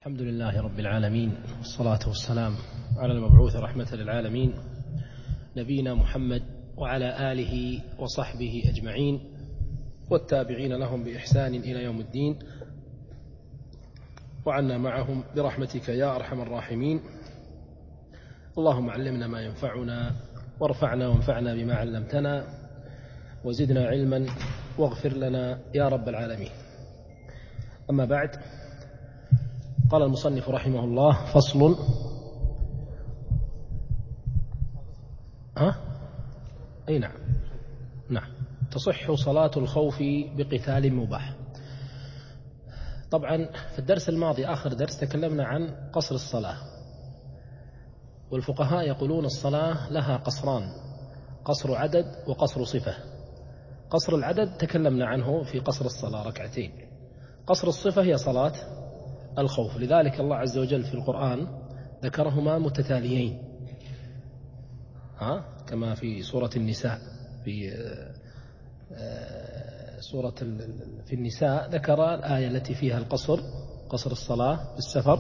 الحمد لله رب العالمين، والصلاة والسلام على المبعوث رحمة للعالمين نبينا محمد وعلى آله وصحبه أجمعين والتابعين لهم بإحسان إلى يوم الدين، وعنا معهم برحمتك يا أرحم الراحمين. اللهم علمنا ما ينفعنا وارفعنا وانفعنا بما علمتنا وزدنا علما واغفر لنا يا رب العالمين. أما بعد، قال المصنف رحمه الله: فصل. أي نعم تصح صلاة الخوف بقتال مباح. طبعا في الدرس الماضي آخر درس تكلمنا عن قصر الصلاة، والفقهاء يقولون الصلاة لها قصران: قصر عدد وقصر صفة. قصر العدد تكلمنا عنه في قصر الصلاة ركعتين، قصر الصفة هي صلاة الخوف، لذلك الله عز وجل في القرآن ذكرهما متتاليين، كما في سورة النساء. في النساء ذكر الآية التي فيها القصر، قصر الصلاة بالسفر،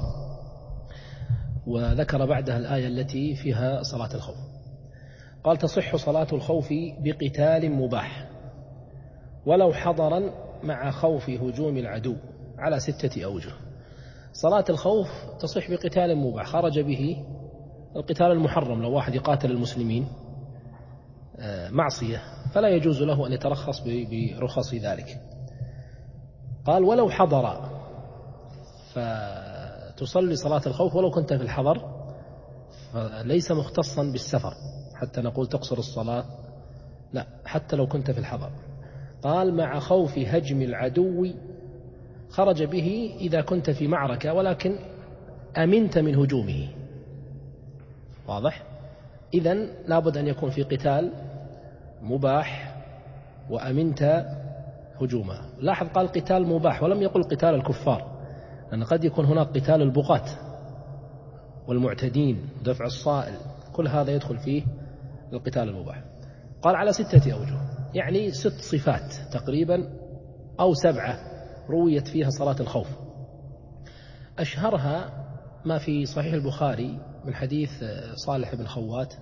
وذكر بعدها الآية التي فيها صلاة الخوف. قال: تصح صلاة الخوف بقتال مباح ولو حضرا مع خوف هجوم العدو على 6 أوجه. صلاة الخوف تصح بقتال مباح خرج به القتال المحرم. لو واحد يقاتل المسلمين معصية فلا يجوز له أن يترخص برخص ذلك. قال: ولو حضر، فتصلي صلاة الخوف ولو كنت في الحضر، فليس مختصا بالسفر حتى نقول تقصر الصلاة، لا، حتى لو كنت في الحضر. قال: مع خوف هجم العدو، خرج به إذا كنت في معركة ولكن أمنت من هجومه. واضح؟ إذن لابد أن يكون في قتال مباح وأمنت هجومه. لاحظ قال قتال مباح ولم يقل قتال الكفار، لأن قد يكون هناك قتال البغاة والمعتدين ودفع الصائل، كل هذا يدخل فيه القتال المباح. قال: على 6 أوجه، يعني 6 صفات تقريبا أو 7 رويت فيها صلاة الخوف. أشهرها ما في صحيح البخاري من حديث صالح بن خوات،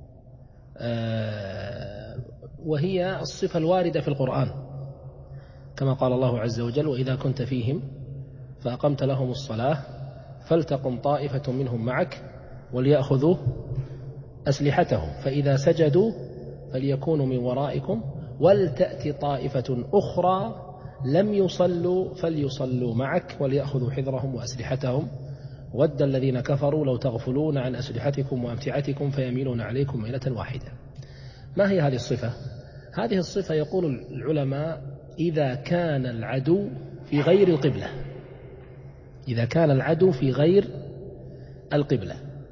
وهي الصفة الواردة في القرآن، كما قال الله عز وجل: وإذا كنت فيهم فأقمت لهم الصلاة فلتقم طائفة منهم معك وليأخذوا أسلحتهم فإذا سجدوا فليكونوا من ورائكم ولتأتي طائفة أخرى لم يصلوا فليصلوا معك وليأخذوا حذرهم وأسلحتهم ود الذين كفروا لو تغفلون عن أسلحتكم وأمتعتكم فيميلون عليكم ميلة واحدة. ما هي هذه الصفة؟ هذه الصفة يقول العلماء: إذا كان العدو في غير القبلة، إذا كان العدو في غير القبلة،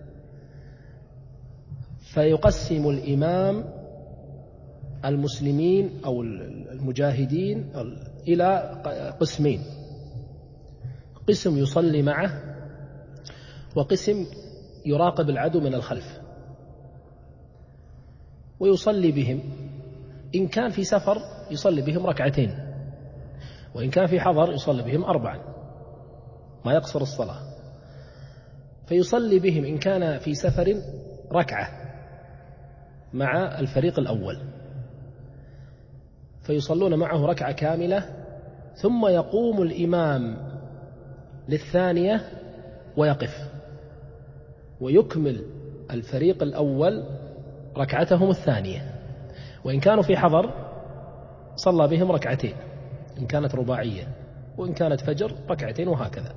فيقسم الإمام المسلمين أو المجاهدين إلى قسمين: قسم يصلي معه وقسم يراقب العدو من الخلف ويصلي بهم. إن كان في سفر يصلي بهم 2 ركعتين، وإن كان في حضر يصلي بهم 4، ما يقصر الصلاة. فيصلي بهم إن كان في سفر 1 ركعة مع الفريق الأول، فيصلون معه 1 ركعة كاملة، ثم يقوم الإمام للثانية ويقف ويكمل الفريق الأول ركعتهم الثانية. وإن كانوا في حضر صلى بهم 2 ركعتين إن كانت رباعية، وإن كانت فجر 2 ركعتين، وهكذا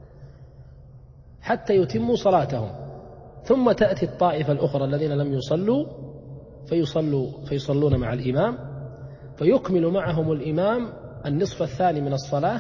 حتى يتموا صلاتهم. ثم تأتي الطائفة الأخرى الذين لم يصلوا فيصلون مع الإمام، فيكمل معهم الإمام النصف الثاني من الصلاة،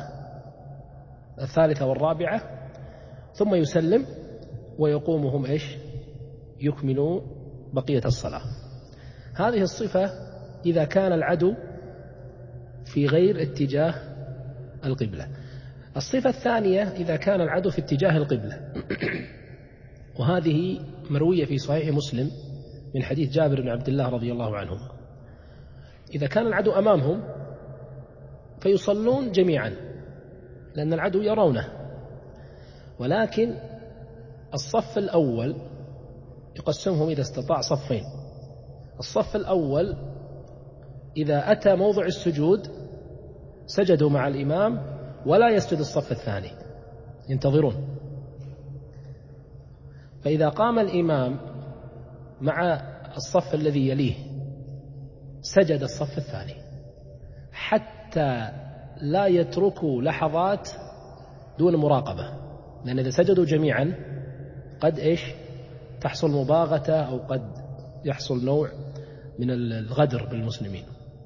3 و4، ثم يسلم ويقومهم يكملوا بقية الصلاة. هذه الصفة إذا كان العدو في غير اتجاه القبلة. الصفة الثانية إذا كان العدو في اتجاه القبلة، وهذه مروية في صحيح مسلم من حديث جابر بن عبد الله رضي الله عنه. إذا كان العدو أمامهم فيصلون جميعا لأن العدو يرونه، ولكن الصف الأول يقسمهم إذا استطاع صفين. الصف الأول إذا أتى موضع السجود سجدوا مع الإمام ولا يسجد الصف الثاني، ينتظرون. فإذا قام الإمام مع الصف الذي يليه سجد الصف الثاني، حتى لا يتركوا لحظات دون مراقبة، لأن إذا سجدوا جميعا قد تحصل مباغتة أو قد يحصل نوع من الغدر بالمسلمين.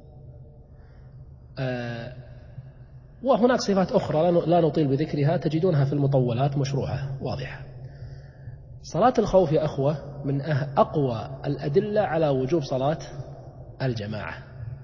وهناك صفات أخرى لا نطيل بذكرها، تجدونها في المطولات مشروحة واضحة. صلاة الخوف يا أخوة من أقوى الأدلة على وجوب صلاة الجماعة،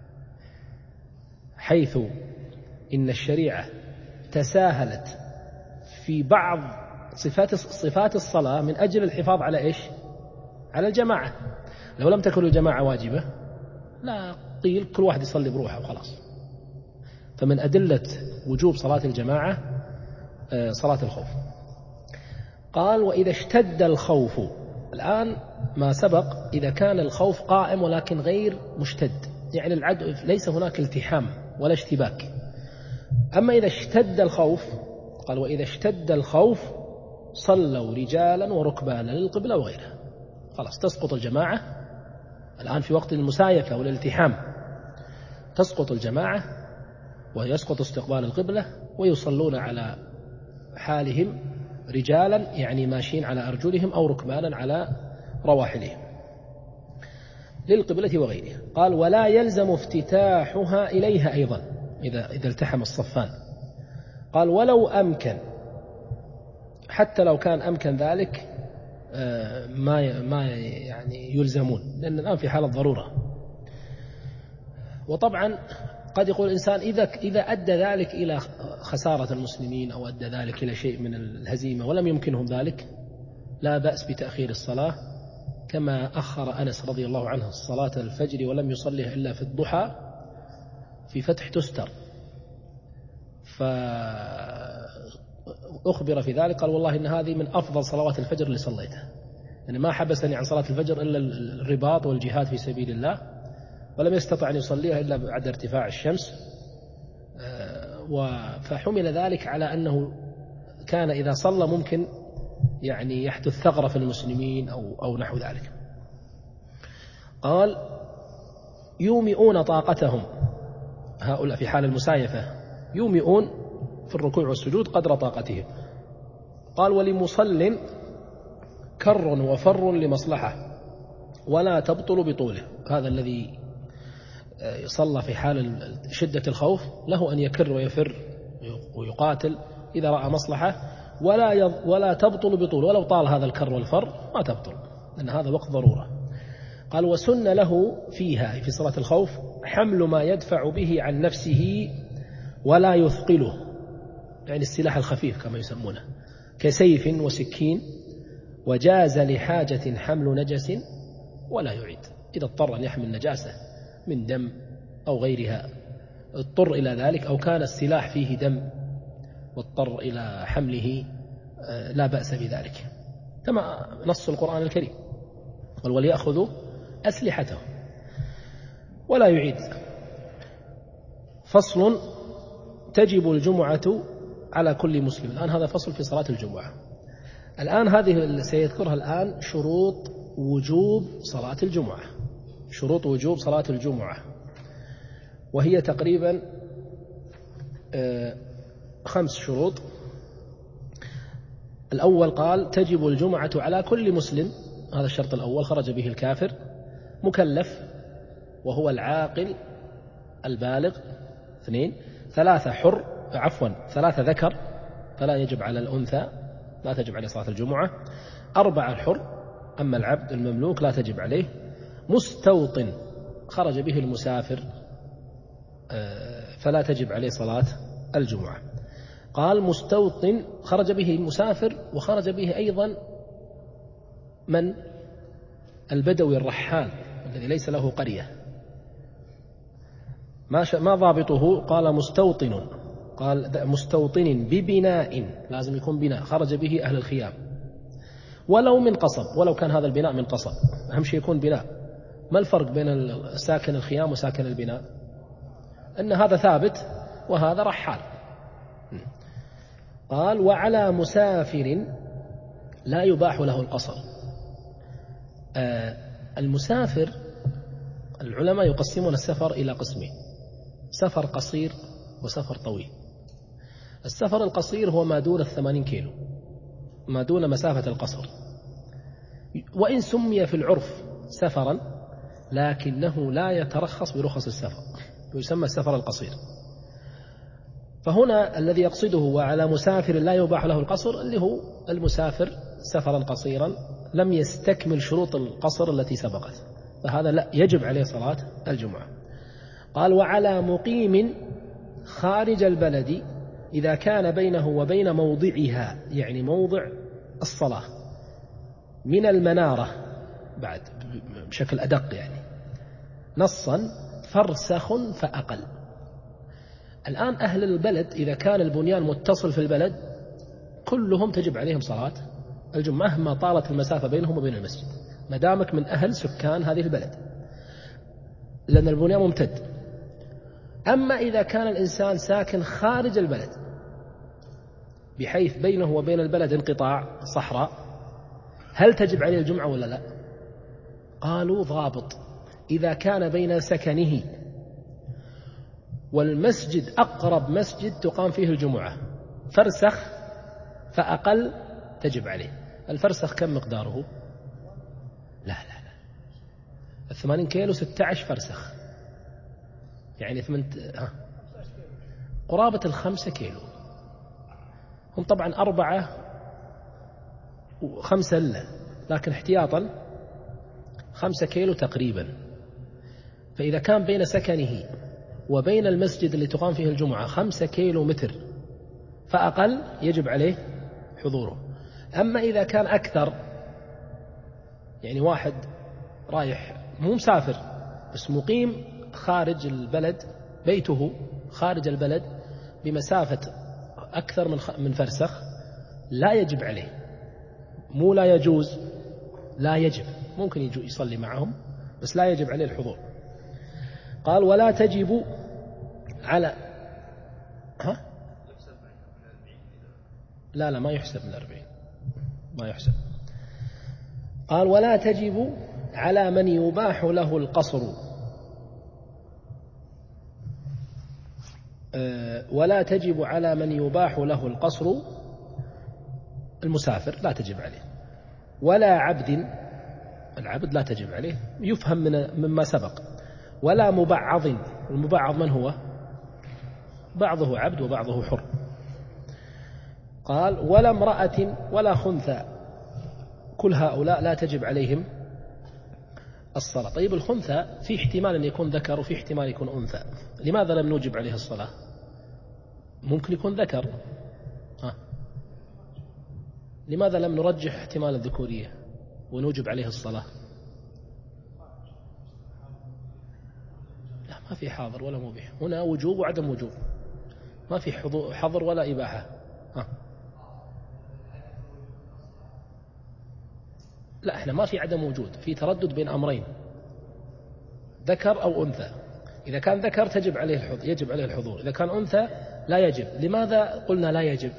حيث إن الشريعة تساهلت في بعض صفات الصلاة من أجل الحفاظ على على الجماعة. لو لم تكن الجماعة واجبة لا قيل كل واحد يصلي بروحه وخلاص. فمن أدلة وجوب صلاة الجماعة صلاة الخوف. قال وإذا اشتد الخوف، الآن ما سبق إذا كان الخوف قائم ولكن غير مشتد، يعني العدو ليس هناك التحام ولا اشتباك. أما إذا اشتد الخوف، قال وإذا اشتد الخوف صلوا رجالا وركبانا للقبلة وغيرها، خلاص تسقط الجماعة. الآن في وقت المسايفة والالتحام تسقط الجماعة ويسقط استقبال القبلة، ويصلون على حالهم رجالا يعني ماشيين على أرجلهم أو ركبانا على رواحلهم للقبلة وغيرها. قال ولا يلزم افتتاحها إليها أيضا إذا التحم الصفان. قال ولو أمكن، حتى لو كان أمكن ذلك ما يعني يلزمون، لأن الآن في حالة ضرورة. وطبعا قد يقول الإنسان إذا أدى ذلك إلى خسارة المسلمين أو أدى ذلك إلى شيء من الهزيمة ولم يمكنهم ذلك لا بأس بتأخير الصلاة، كما أخر أنس رضي الله عنه صلاة الفجر ولم يصليها إلا في الضحى في فتح تستر، فأخبر في ذلك قال والله إن هذه من أفضل صلوات الفجر اللي صليتها، يعني ما حبسني عن صلاة الفجر إلا الرباط والجهاد في سبيل الله، ولم يستطع أن يصليها إلا بعد ارتفاع الشمس. فحمل ذلك على أنه كان إذا صلى ممكن يعني يحدث ثغرة في المسلمين أو نحو ذلك. قال يومئون طاقتهم، هؤلاء في حال المسايفة يومئون في الركوع والسجود قدر طاقتهم. قال ولمصل كر وفر لمصلحة ولا تبطل بطوله، هذا الذي صلى في حال شدة الخوف له أن يكر ويفر ويقاتل إذا رأى مصلحة، ولا تبطل بطول، ولو طال هذا الكر والفر ما تبطل، لأن هذا وقت ضرورة. قال وسن له فيها في صلاة الخوف حمل ما يدفع به عن نفسه ولا يثقله، يعني السلاح الخفيف كما يسمونه كسيف وسكين، وجاز لحاجة حمل نجس ولا يعيد، إذا اضطر أن يحمل نجاسة من دم أو غيرها اضطر إلى ذلك، أو كان السلاح فيه دم واضطر إلى حمله لا بأس بذلك، كما نص القرآن الكريم قال وليأخذوا أسلحتهم ولا يعيد. فصل تجب الجمعة على كل مسلم. الآن هذا فصل في صلاة الجمعة. الآن هذه سيذكرها الآن شروط وجوب صلاة الجمعة، شروط وجوب صلاة الجمعة، وهي تقريبا 5 شروط. الأول قال تجب الجمعة على كل مسلم، هذا الشرط الأول خرج به الكافر، مكلف وهو العاقل البالغ 2، 3 ذكر فلا يجب على الأنثى، لا تجب عليه صلاة الجمعة، 4 حر، أما العبد المملوك لا تجب عليه، مستوطن خرج به المسافر فلا تجب عليه صلاة الجمعة. قال مستوطن خرج به المسافر، وخرج به أيضا من البدوي الرحال الذي ليس له قرية، ما ضابطه؟ قال مستوطن قال مستوطن ببناء، لازم يكون بناء خرج به أهل الخيام، ولو من قصب، ولو كان هذا البناء من قصب، أهم شيء يكون بناء. ما الفرق بين ساكن الخيام وساكن البناء؟ أن هذا ثابت وهذا رحال. قال وعلى مسافر لا يباح له القصر. المسافر العلماء يقسمون السفر إلى قسمين: سفر قصير وسفر طويل. السفر القصير هو ما دون 80 كيلو، ما دون مسافة القصر، وإن سمي في العرف سفرا لكنه لا يترخص برخص السفر، ويسمى السفر القصير. فهنا الذي يقصده وعلى مسافر لا يباح له القصر اللي هو المسافر سفرا قصيرا لم يستكمل شروط القصر التي سبقت، فهذا لا يجب عليه صلاة الجمعة. قال وعلى مقيم خارج البلد إذا كان بينه وبين موضعها، يعني موضع الصلاة، من المنارة بعد بشكل أدق، يعني نصا فرسخ فأقل. الآن أهل البلد إذا كان البنيان متصل في البلد كلهم تجب عليهم صلاة الجمعة مهما طالت المسافة بينهم وبين المسجد، ما دامك من أهل سكان هذه البلد، لأن البنيان ممتد. أما إذا كان الإنسان ساكن خارج البلد بحيث بينه وبين البلد انقطاع صحراء، هل تجب عليه الجمعة ولا لا؟ قالوا ضابط: إذا كان بين سكنه والمسجد أقرب مسجد تقام فيه الجمعة فرسخ فأقل تجب عليه. الفرسخ كم مقداره؟ لا 80 كيلو 16 فرسخ، يعني قرابة 5 كيلو. هم طبعا 4 و5 إلا، لكن احتياطا 5 كيلو تقريبا. فإذا كان بين سكنه وبين المسجد اللي تقام فيه الجمعة 5 كيلو متر فأقل يجب عليه حضوره. أما إذا كان أكثر، يعني واحد رايح مو مسافر بس مقيم خارج البلد، بيته خارج البلد بمسافة أكثر من فرسخ، لا يجب عليه، مو لا يجوز، لا يجب، ممكن يصلي معهم بس لا يجب عليه الحضور. قال ولا تجب على لا ما يحسب من 40، ما يحسب. قال ولا تجب على من يباح له القصر، ولا تجب على من يباح له القصر المسافر لا تجب عليه، ولا عبد، العبد لا تجب عليه يفهم مما سبق، ولا مبعض، المبعض من هو؟ بعضه عبد وبعضه حر. قال ولا امرأة ولا خنثى، كل هؤلاء لا تجب عليهم الصلاة. طيب الخنثى في احتمال أن يكون ذكر وفي احتمال يكون أنثى، لماذا لم نوجب عليه الصلاة؟ ممكن يكون ذكر، لماذا لم نرجح احتمال الذكورية ونوجب عليه الصلاة؟ لا ما في حاضر ولا مبيح، هنا وجوب وعدم وجوب، ما في حظر ولا إباحة. لا احنا ما في عدم وجود، في تردد بين أمرين، ذكر أو أنثى. إذا كان ذكر تجب عليه يجب عليه الحضور، إذا كان أنثى لا يجب. لماذا قلنا لا يجب؟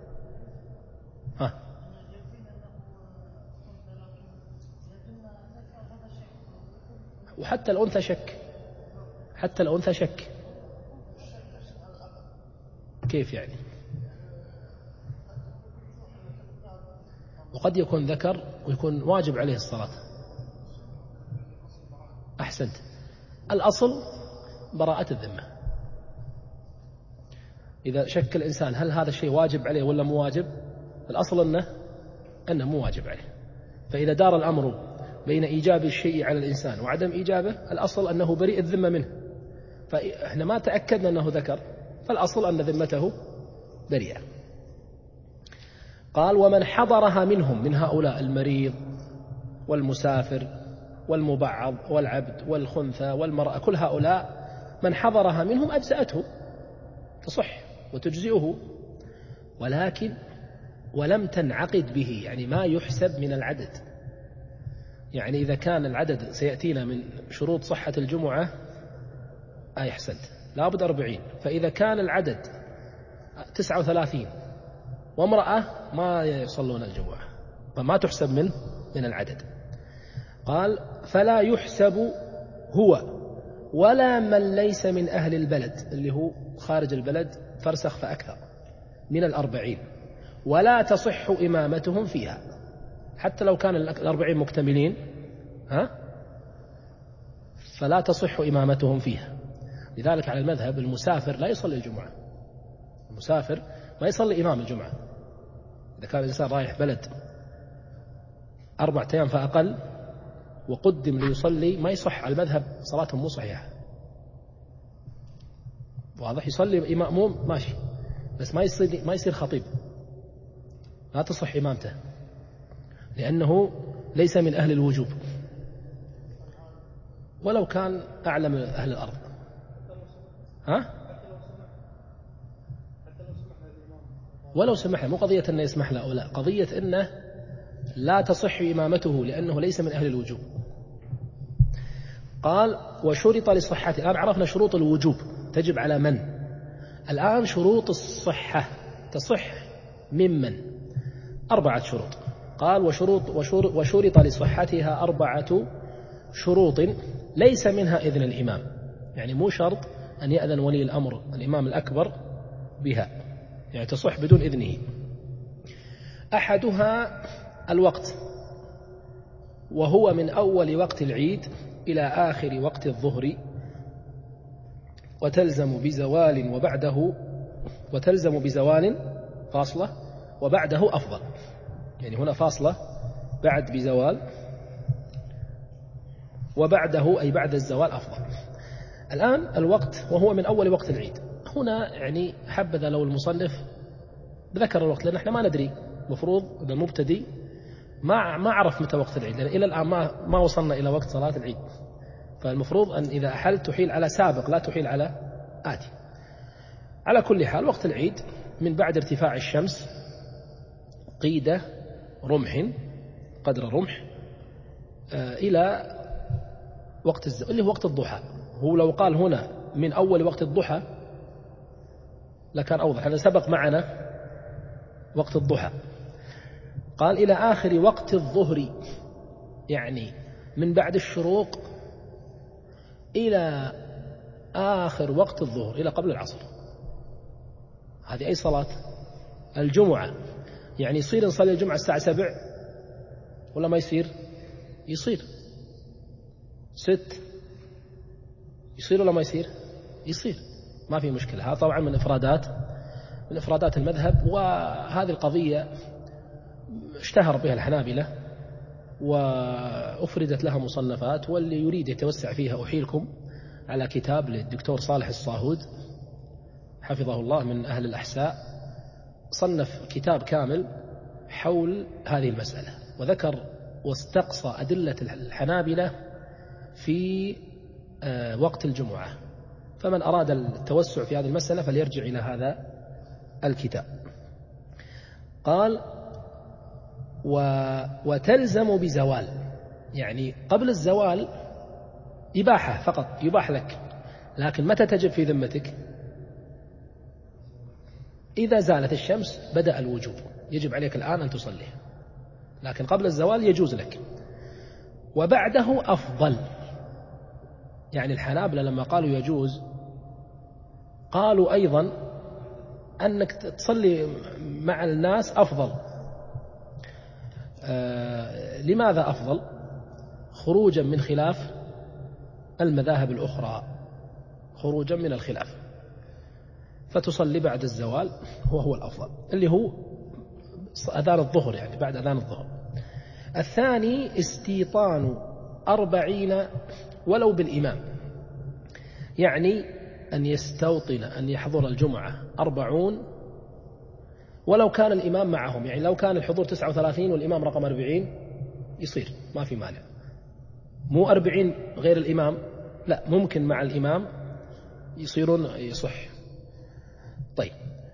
وحتى الأنثى شك، حتى الأنثى شك، كيف يعني؟ وقد يكون ذكر ويكون واجب عليه الصلاة. أحسنت، الأصل براءة الذمة. إذا شك الإنسان هل هذا الشيء واجب عليه ولا مو واجب، الأصل أنه مو واجب عليه. فإذا دار الأمر بين إيجاب الشيء على الإنسان وعدم إيجابه، الأصل أنه بريء الذمة منه، فإحنا ما تأكدنا أنه ذكر، فالأصل أن ذمته بريئة. قال ومن حضرها منهم، من هؤلاء المريض والمسافر والمبعض والعبد والخنثى والمرأة، كل هؤلاء من حضرها منهم أجزأته تصح، وتجزئه، ولكن ولم تنعقد به، يعني ما يحسب من العدد. يعني إذا كان العدد سيأتينا من شروط صحة الجمعة أحسنت لابد 40، فإذا كان العدد 39 وامرأة ما يصلون الجمعة فما تحسب من العدد. قال فلا يحسب هو ولا من ليس من أهل البلد، اللي هو خارج البلد فرسخ فأكثر من 40، ولا تصح إمامتهم فيها حتى لو كان 40 مكتملين فلا تصح إمامتهم فيها. لذلك على المذهب المسافر لا يصلي الجمعة، المسافر ما يصلي إمام الجمعة. إذا كان الإنسان رايح بلد 4 أيام فأقل وقدم ليصلي ما يصح، على المذهب صلاتهم مو صحيحة. واضح؟ يصلي مأموم ماشي، بس ما يصير خطيب، لا تصح إمامته لأنه ليس من أهل الوجوب ولو كان أعلم أهل الأرض. ولو سمح له، مو قضية أنه يسمح له أو لا، قضية أنه لا تصح إمامته لأنه ليس من أهل الوجوب. قال وشرط لصحته. الآن عرفنا شروط الوجوب تجب على من، الآن شروط الصحة تصح ممن. 4 شروط. قال وشرط لصحتها 4 شروط ليس منها إذن الإمام، يعني مو شرط أن يأذن ولي الأمر الإمام الأكبر بها، يعني تصح بدون إذنه. أحدها الوقت، وهو من أول وقت العيد إلى آخر وقت الظهر، وتلزم بزوال فاصلة وبعده أفضل. يعني هنا فاصلة بعد بزوال وبعده أي بعد الزوال أفضل. الآن الوقت وهو من أول وقت العيد، هنا يعني حبذا لو المصنف ذكر الوقت، لأن احنا ما ندري، مفروض إذا المبتدي ما عرف متى وقت العيد، لأن إلى الآن ما وصلنا إلى وقت صلاة العيد، فالمفروض أن إذا أحل تحيل على سابق لا تحيل على آتي. على كل حال وقت العيد من بعد ارتفاع الشمس قيد رمح قدر رمح إلى وقت اللي هو وقت الضحى. هو لو قال هنا من أول وقت الضحى لكان أوضح، هذا سبق معنا وقت الضحى. قال إلى آخر وقت الظهر، يعني من بعد الشروق إلى آخر وقت الظهر، إلى قبل العصر. هذه أي صلاة؟ الجمعة. يعني يصير نصلي الجمعة الساعة 7 ولا ما يصير؟ يصير 6 يصير ولا ما يصير؟ يصير، ما في مشكلة. هذا طبعا من إفرادات المذهب، وهذه القضية اشتهر بها الحنابلة وأفردت لها مصنفات، واللي يريد يتوسع فيها أحيلكم على كتاب للدكتور صالح الصاهود حفظه الله من أهل الأحساء، صنف كتاب كامل حول هذه المسألة، وذكر واستقصى أدلة الحنابلة في وقت الجمعة. فمن أراد التوسع في هذه المسألة فليرجع إلى هذا الكتاب. قال وتلزم بزوال، يعني قبل الزوال إباحة فقط، يباح لك، لكن متى تجب في ذمتك؟ إذا زالت الشمس بدأ الوجوب، يجب عليك الآن أن تصليه، لكن قبل الزوال يجوز لك. وبعده أفضل، يعني الحنابلة لما قالوا يجوز قالوا أيضا أنك تصلي مع الناس أفضل. لماذا أفضل؟ خروجا من خلاف المذاهب الأخرى، خروجا من الخلاف، فتصلي بعد الزوال وهو الأفضل، اللي هو أذان الظهر، يعني بعد أذان الظهر. الثاني استيطان 40 ولو بالإمام، يعني أن يستوطن أن يحضر الجمعة 40 ولو كان الإمام معهم، يعني لو كان الحضور 39 والإمام رقم 40 يصير ما في مانع، مو 40 غير الإمام، لا، ممكن مع الإمام يصيرون يصح. طيب،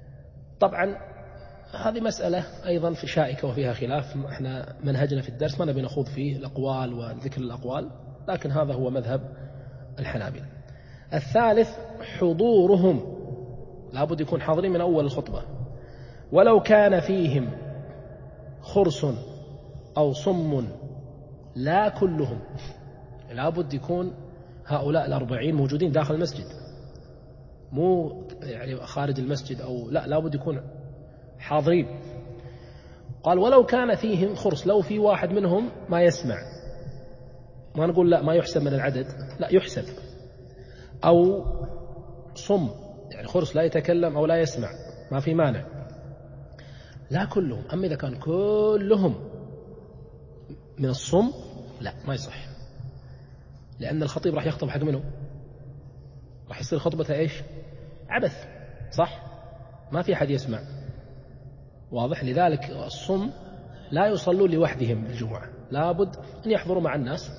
طبعا هذه مسألة أيضا في شائكة وفيها خلاف، احنا منهجنا في الدرس ما نبي نخوض فيه الأقوال وذكر الأقوال، لكن هذا هو مذهب الحنابلة. الثالث حضورهم، لابد يكون حاضرين من أول الخطبة، ولو كان فيهم خرس أو صم لا كلهم، لابد يكون هؤلاء 40 موجودين داخل المسجد، مو يعني خارج المسجد أو لا، لابد يكون حاضرين. قال ولو كان فيهم خرس، لو في واحد منهم ما يسمع، ما نقول لا ما يحسب من العدد، لا يحسب، أو صم يعني خرس لا يتكلم أو لا يسمع ما في مانع، لا كلهم. أما إذا كان كلهم من الصم لا ما يصح، لأن الخطيب راح يخطب حق منه، راح يصير خطبته إيش؟ عبث، صح؟ ما في أحد يسمع، واضح؟ لذلك الصم لا يصلون لوحدهم الجمعة، لابد أن يحضروا مع الناس،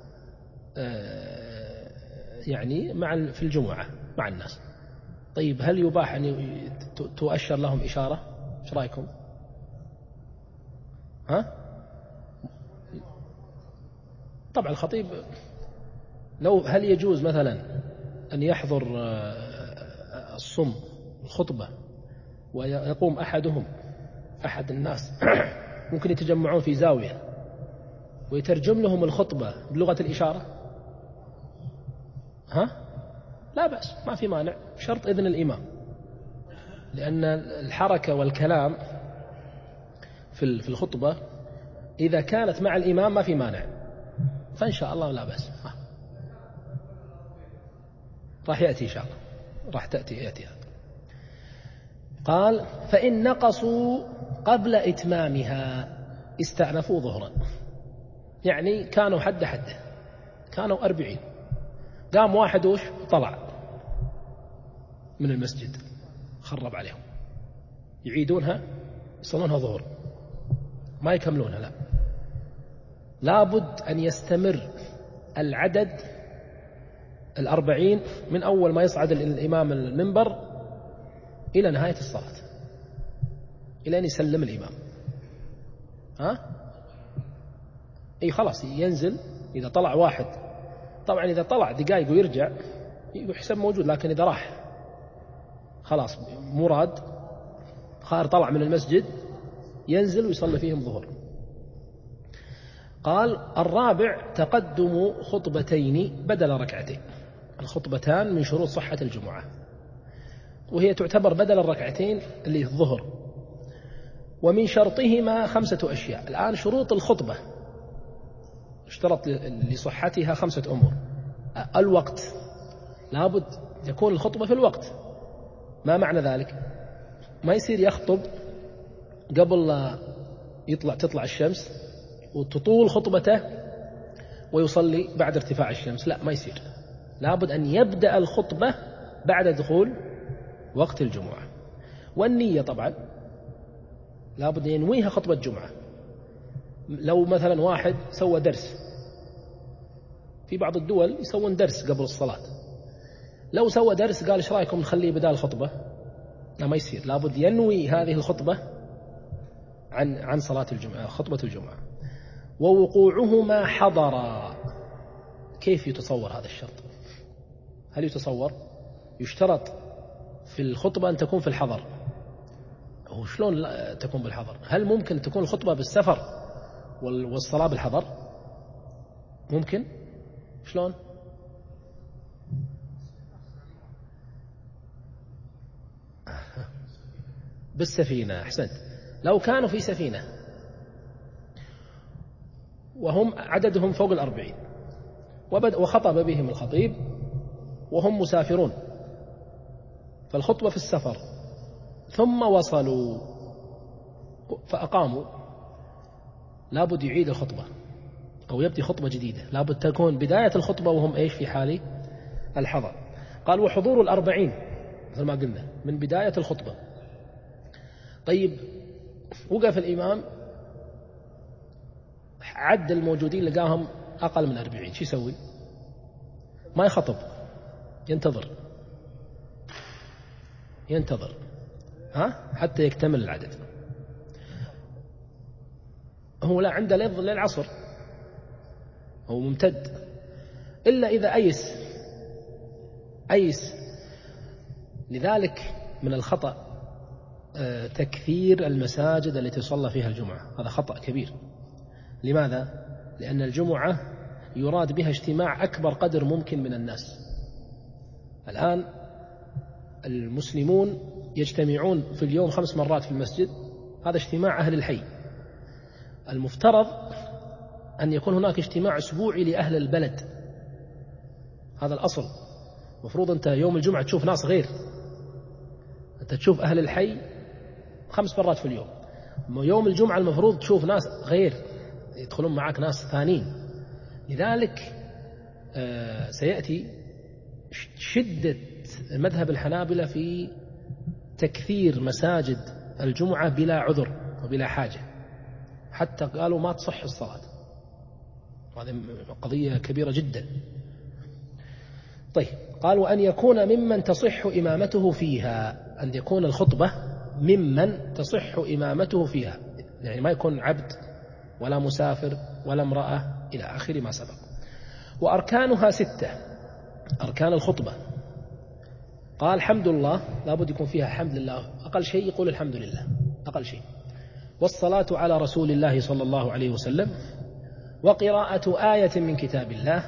يعني في الجمعة مع الناس. طيب هل يباح أن تؤشر لهم إشارة؟ ايش رأيكم؟ ها؟ طبعا الخطيب لو هل يجوز مثلا أن يحضر الصم الخطبة ويقوم أحد الناس ممكن يتجمعون في زاوية ويترجم لهم الخطبة بلغة الإشارة؟ ها؟ لا بأس، ما في مانع، شرط إذن الإمام، لأن الحركة والكلام في الخطبة إذا كانت مع الإمام ما في مانع، فإن شاء الله لا بأس. راح يأتي إن شاء الله، راح يأتي. قال فإن نقصوا قبل إتمامها استأنفوا ظهرا، يعني كانوا حده كانوا 40، قام واحد وش طلع من المسجد خرب عليهم، يعيدونها يصلونها ظهر ما يكملونها، لا، لابد أن يستمر العدد 40 من أول ما يصعد الإمام المنبر إلى نهاية الصلاة، إلى أن يسلم الإمام. ها؟ أي خلاص ينزل، إذا طلع واحد، طبعا إذا طلع دقائق ويرجع يحسب موجود، لكن إذا راح خلاص مراد خار طلع من المسجد ينزل ويصلي فيهم ظهر. قال الرابع تقدم خطبتين بدل ركعتين، الخطبتان من شروط صحة الجمعة، وهي تعتبر بدل الركعتين اللي الظهر، ومن شرطهما 5 أشياء. الآن شروط الخطبة اشترط لصحتها 5 أمور. الوقت، لابد يكون الخطبة في الوقت. ما معنى ذلك؟ ما يصير يخطب قبل لا تطلع الشمس وتطول خطبته ويصلي بعد ارتفاع الشمس، لا ما يصير، لابد أن يبدأ الخطبة بعد دخول وقت الجمعة. والنية طبعا لابد أن ينويها خطبة جمعة. لو مثلا واحد سوى درس، في بعض الدول يسوون درس قبل الصلاة، لو سوى درس قال ايش رايكم نخليه بدال الخطبة، لا ما يصير، لابد ينوي هذه الخطبة عن صلاة الجمعة، خطبة الجمعة. ووقوعهما حضرا، كيف يتصور هذا الشرط؟ هل يتصور؟ يشترط في الخطبة أن تكون في الحضر، هو شلون تكون بالحضر؟ هل ممكن تكون الخطبة بالسفر والصلاة بالحضر؟ ممكن؟ شلون؟ بالسفينة، أحسنت. لو كانوا في سفينة وهم عددهم فوق 40 وخطب بهم الخطيب وهم مسافرون، فالخطبة في السفر، ثم وصلوا فأقاموا، لابد يعيد الخطبة أو يبدي خطبة جديدة، لابد تكون بداية الخطبة وهم إيش في حال الحضر. قال وحضور 40 مثل ما قلنا من بداية الخطبة. طيب وقف الإمام عد الموجودين لقاهم أقل من 40، شو يسوي؟ ما يخطب، ينتظر. حتى يكتمل العدد. هو لا عنده للعصر، هو ممتد، إلا إذا أيس. لذلك من الخطأ تكثير المساجد التي تصلى فيها الجمعة، هذا خطأ كبير. لماذا؟ لأن الجمعة يراد بها اجتماع أكبر قدر ممكن من الناس. الآن المسلمون يجتمعون في اليوم 5 مرات في المسجد، هذا اجتماع أهل الحي. المفترض أن يكون هناك اجتماع أسبوعي لأهل البلد، هذا الأصل. مفروض أنت يوم الجمعة تشوف ناس غير، أنت تشوف أهل الحي 5 مرات في اليوم. يوم الجمعة المفروض تشوف ناس غير، يدخلون معك ناس ثانيين. لذلك سيأتي شدة مذهب الحنابلة في تكثير مساجد الجمعة بلا عذر وبلا حاجة، حتى قالوا ما تصح الصلاة. هذه قضية كبيرة جدا. طيب، قال وأن يكون ممن تصح إمامته فيها، أن يكون الخطبة ممن تصح إمامته فيها، يعني ما يكون عبد ولا مسافر ولا امرأة إلى آخر ما سبق. وأركانها 6، أركان الخطبة. قال حمد الله، لابد يكون فيها حمد لله، أقل شيء يقول الحمد لله أقل شيء. والصلاة على رسول الله صلى الله عليه وسلم، وقراءة آية من كتاب الله،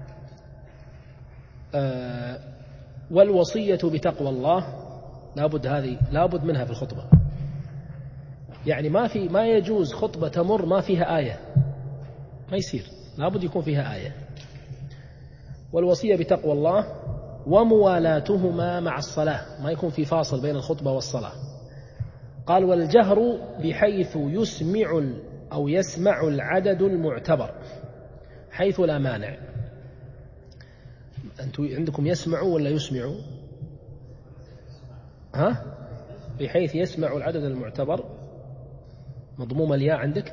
والوصية بتقوى الله. لابد هذه لابد منها في الخطبة، يعني ما يجوز خطبة تمر ما فيها آية، ما يصير، لابد يكون فيها آية. والوصية بتقوى الله، وموالاتهما مع الصلاة، ما يكون في فاصل بين الخطبة والصلاة. قال والجهر بحيث يسمع العدد المعتبر، حيث لا مانع. أنتم عندكم يسمعوا ولا يسمعوا؟ بحيث يسمع العدد المعتبر، مضموم الياء عندك؟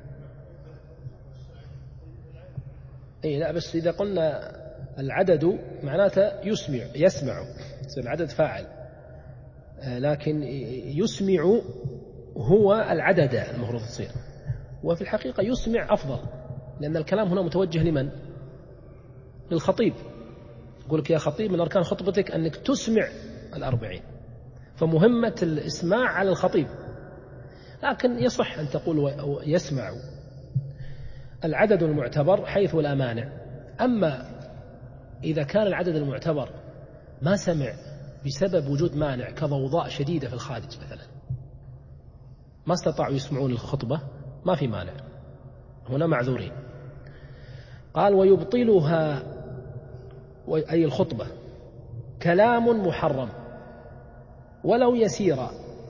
لا، بس إذا قلنا العدد معناته يسمع يصير العدد فاعل، لكن يسمع هو العدد المفروض تصير. وفي الحقيقة يسمع أفضل، لأن الكلام هنا متوجه لمن؟ للخطيب. يقول لك يا خطيب من أركان خطبتك أنك تسمع 40، فمهمة الإسماع على الخطيب. لكن يصح أن تقول يسمع العدد المعتبر حيث لا مانع. أما إذا كان العدد المعتبر ما سمع بسبب وجود مانع كضوضاء شديدة في الخارج مثلا، ما استطاعوا يسمعون الخطبة، ما في مانع، هنا معذورين. قال ويبطلها، أي الخطبة، كلام محرم ولو يسيرا،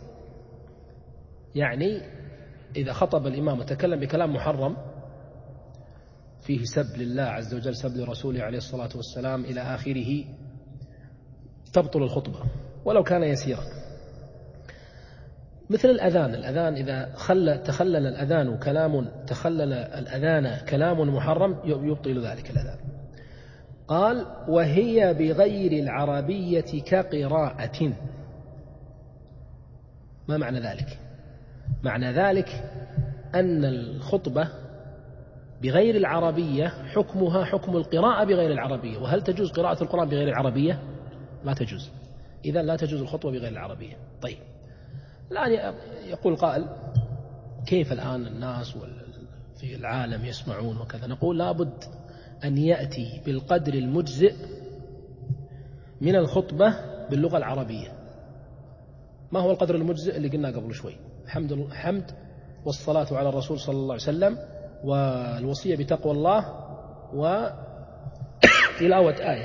يعني إذا خطب الإمام وتكلم بكلام محرم فيه سب لله عز وجل، سب لرسوله عليه الصلاة والسلام إلى آخره، تبطل الخطبة ولو كان يسيرا. مثل الأذان إذا تخلل الأذان كلام محرم يبطل ذلك الأذان. قال وهي بغير العربية كقراءة. ما معنى ذلك؟ معنى ذلك أن الخطبة بغير العربية حكمها حكم القراءة بغير العربية. وهل تجوز قراءة القرآن بغير العربية؟ لا تجوز. إذن لا تجوز الخطبة بغير العربية. طيب، الآن يقول قائل كيف الآن الناس في العالم يسمعون وكذا؟ نقول لابد أن يأتي بالقدر المجزئ من الخطبة باللغة العربية. ما هو القدر المجزئ اللي قلنا قبل شوي؟ حمد والصلاة على الرسول صلى الله عليه وسلم، والوصية بتقوى الله، وتلاوة آية.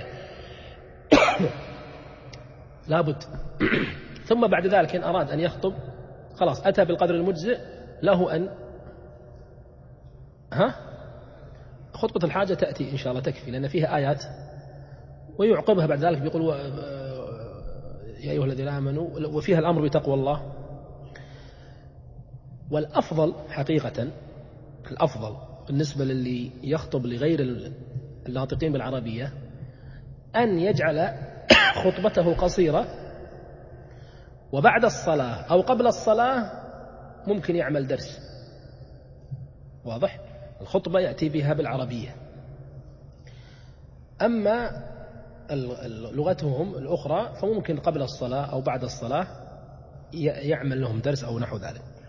لابد. ثم بعد ذلك إن أراد أن يخطب خلاص أتى بالقدر المجزئ، له أن خطبة الحاجة تأتي إن شاء الله تكفي، لأن فيها آيات، ويعقبها بعد ذلك بيقول يا أيها الذين آمنوا، وفيها الأمر بتقوى الله. والأفضل حقيقة، الأفضل بالنسبة للي يخطب لغير الناطقين بالعربية أن يجعل خطبته قصيرة وبعد الصلاة أو قبل الصلاة ممكن يعمل درس. واضح؟ الخطبة يأتي بها بالعربية. أما لغتهم الأخرى فممكن قبل الصلاة أو بعد الصلاة يعمل لهم درس أو نحو ذلك.